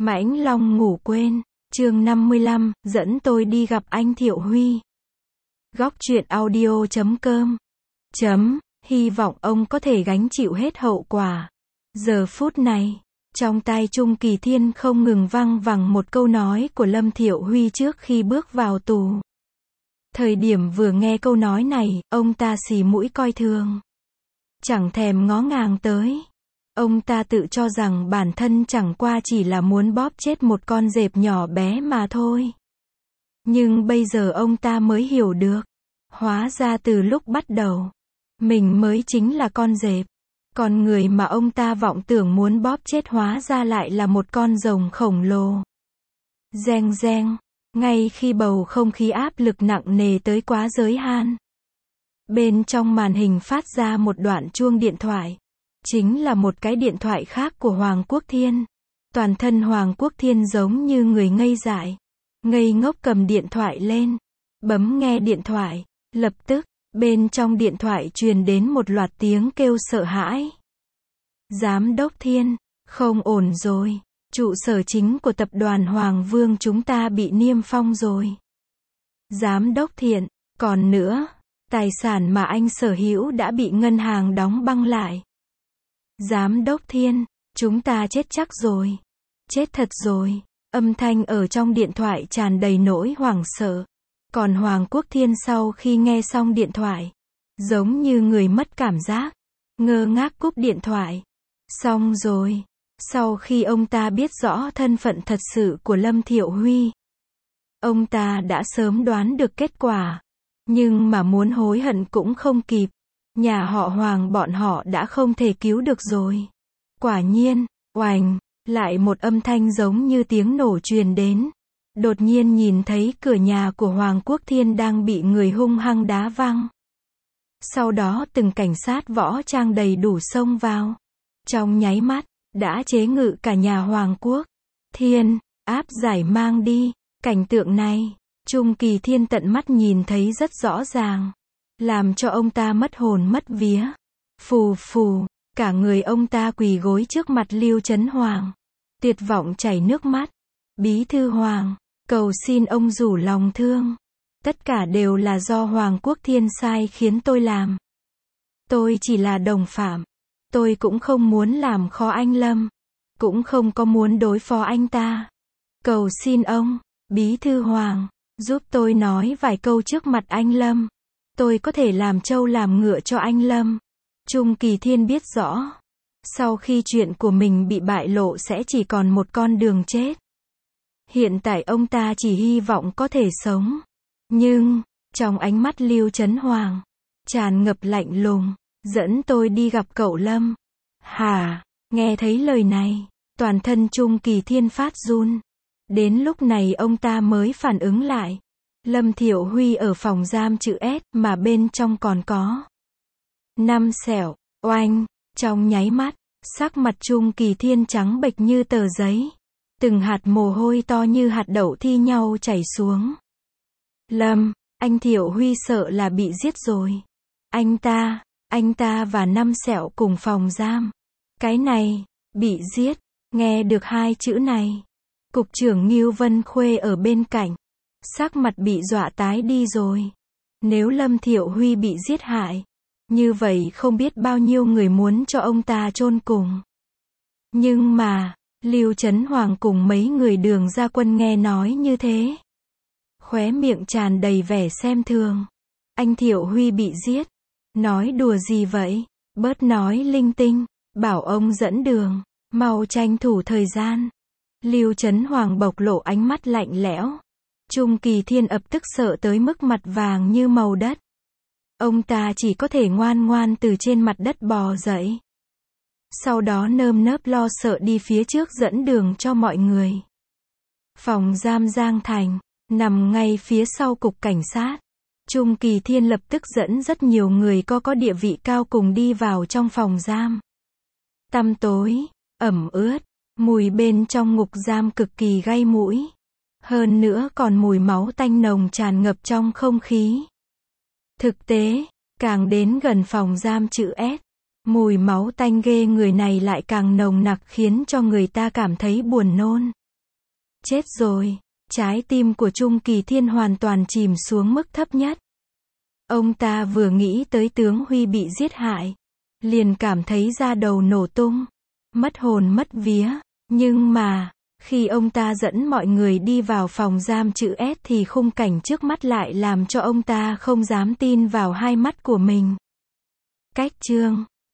Mãnh Long ngủ quên, chương 55, dẫn tôi đi gặp anh Thiệu Huy. Góc truyện audio.com Hy vọng ông có thể gánh chịu hết hậu quả. Giờ phút này, trong tai Trung Kỳ Thiên không ngừng văng vẳng một câu nói của Lâm Thiệu Huy trước khi bước vào tù. Thời điểm vừa nghe câu nói này, ông ta xì mũi coi thường. Chẳng thèm ngó ngàng tới. Ông ta tự cho rằng bản thân chẳng qua chỉ là muốn bóp chết một con dẹp nhỏ bé mà thôi. Nhưng bây giờ ông ta mới hiểu được. Hóa ra từ lúc bắt đầu, mình mới chính là con dẹp. Còn người mà ông ta vọng tưởng muốn bóp chết hóa ra lại là một con rồng khổng lồ. Reng reng, ngay khi bầu không khí áp lực nặng nề tới quá giới hạn. Bên trong màn hình phát ra một đoạn chuông điện thoại. Chính là một cái điện thoại khác của Hoàng Quốc Thiên. Toàn thân Hoàng Quốc Thiên giống như người ngây dại. Ngây ngốc cầm điện thoại lên. Bấm nghe điện thoại. Lập tức, bên trong điện thoại truyền đến một loạt tiếng kêu sợ hãi. Giám đốc Thiên, không ổn rồi. Trụ sở chính của tập đoàn Hoàng Vương chúng ta bị niêm phong rồi. Giám đốc Thiện, còn nữa, tài sản mà anh sở hữu đã bị ngân hàng đóng băng lại. Giám đốc Thiên, chúng ta chết chắc rồi. Chết thật rồi. Âm thanh ở trong điện thoại tràn đầy nỗi hoảng sợ. Còn Hoàng Quốc Thiên sau khi nghe xong điện thoại, giống như người mất cảm giác, ngơ ngác cúp điện thoại. Xong rồi. Sau khi ông ta biết rõ thân phận thật sự của Lâm Thiệu Huy, ông ta đã sớm đoán được kết quả. Nhưng mà muốn hối hận cũng không kịp. Nhà họ Hoàng bọn họ đã không thể cứu được rồi. Quả nhiên, oành, lại một âm thanh giống như tiếng nổ truyền đến. Đột nhiên nhìn thấy cửa nhà của Hoàng Quốc Thiên đang bị người hung hăng đá văng. Sau đó từng cảnh sát võ trang đầy đủ xông vào. Trong nháy mắt, đã chế ngự cả nhà Hoàng Quốc Thiên, áp giải mang đi. Cảnh tượng này, Trung Kỳ Thiên tận mắt nhìn thấy rất rõ ràng. Làm cho ông ta mất hồn mất vía. Phù phù, cả người ông ta quỳ gối trước mặt Lưu Chấn Hoàng. Tuyệt vọng chảy nước mắt. Bí thư Hoàng, cầu xin ông rủ lòng thương. Tất cả đều là do Hoàng Quốc Thiên sai khiến tôi làm. Tôi chỉ là đồng phạm. Tôi cũng không muốn làm khó anh Lâm. Cũng không có muốn đối phó anh ta. Cầu xin ông, Bí thư Hoàng, giúp tôi nói vài câu trước mặt anh Lâm. Tôi có thể làm trâu làm ngựa cho anh Lâm. Trung Kỳ Thiên biết rõ. Sau khi chuyện của mình bị bại lộ sẽ chỉ còn một con đường chết. Hiện tại ông ta chỉ hy vọng có thể sống. Nhưng, trong ánh mắt Lưu Chấn Hoàng, tràn ngập lạnh lùng. Dẫn tôi đi gặp cậu Lâm. Hả? Nghe thấy lời này, toàn thân Trung Kỳ Thiên phát run. Đến lúc này ông ta mới phản ứng lại. Lâm Thiệu Huy ở phòng giam chữ S mà bên trong còn có 5 sẹo, oanh, trong nháy mắt, sắc mặt Trung Kỳ Thiên trắng bệch như tờ giấy. Từng hạt mồ hôi to như hạt đậu thi nhau chảy xuống. Lâm, anh Thiệu Huy sợ là bị giết rồi. Anh ta và 5 sẹo cùng phòng giam. Cái này, bị giết, nghe được hai chữ này. Cục trưởng Ngưu Vân Khuê ở bên cạnh. Sắc mặt bị dọa tái đi rồi. Nếu Lâm Thiệu Huy bị giết hại, như vậy không biết bao nhiêu người muốn cho ông ta chôn cùng. Nhưng mà, Lưu Chấn Hoàng cùng mấy người Đường Gia Quân nghe nói như thế. Khóe miệng tràn đầy vẻ xem thường. Anh Thiệu Huy bị giết. Nói đùa gì vậy? Bớt nói linh tinh. Bảo ông dẫn đường. Mau tranh thủ thời gian. Lưu Chấn Hoàng bộc lộ ánh mắt lạnh lẽo. Trung Kỳ Thiên ập tức sợ tới mức mặt vàng như màu đất. Ông ta chỉ có thể ngoan ngoan từ trên mặt đất bò dậy. Sau đó nơm nớp lo sợ đi phía trước dẫn đường cho mọi người. Phòng giam Giang Thành, nằm ngay phía sau cục cảnh sát. Trung Kỳ Thiên lập tức dẫn rất nhiều người có địa vị cao cùng đi vào trong phòng giam. Tăm tối, ẩm ướt, mùi bên trong ngục giam cực kỳ gây mũi. Hơn nữa còn mùi máu tanh nồng tràn ngập trong không khí. Thực tế, càng đến gần phòng giam chữ S, mùi máu tanh ghê người này lại càng nồng nặc khiến cho người ta cảm thấy buồn nôn. Chết rồi. Trái tim của Trung Kỳ Thiên hoàn toàn chìm xuống mức thấp nhất. Ông ta vừa nghĩ tới tướng Huy bị giết hại, liền cảm thấy da đầu nổ tung, mất hồn mất vía. Nhưng mà, khi ông ta dẫn mọi người đi vào phòng giam chữ S thì khung cảnh trước mắt lại làm cho ông ta không dám tin vào hai mắt của mình. Cách chương